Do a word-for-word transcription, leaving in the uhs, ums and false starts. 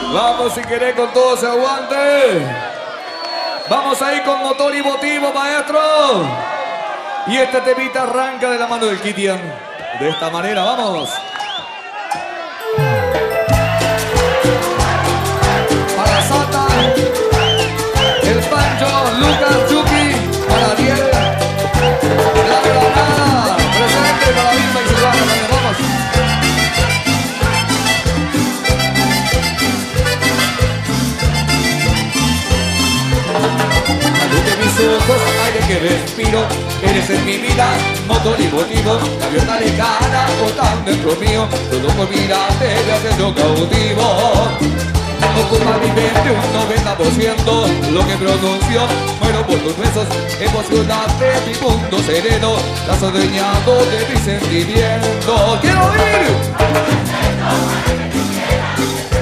Vamos si querés con todo ese aguante. Vamos a ir con motor y motivo, maestro. Y este temita arranca de la mano del Kitian. De esta manera, vamos. Para Sata, el Pancho, Lucas, Chucky, para Ariel, la Granada, presente para Vilma y Silvana, también, vamos. La luz de mis ojos, aire que respiro, eres en mi vida, motor y motivo, gaviota lejana, tan dentro mío, todo por mirarte me hace yo cautivo. Ocupa mi mente un noventa por ciento, lo que pronuncio, muero por tus besos, emocionante mi mundo sereno, estás adueñado de mis sentimientos. ¡Quiero oír!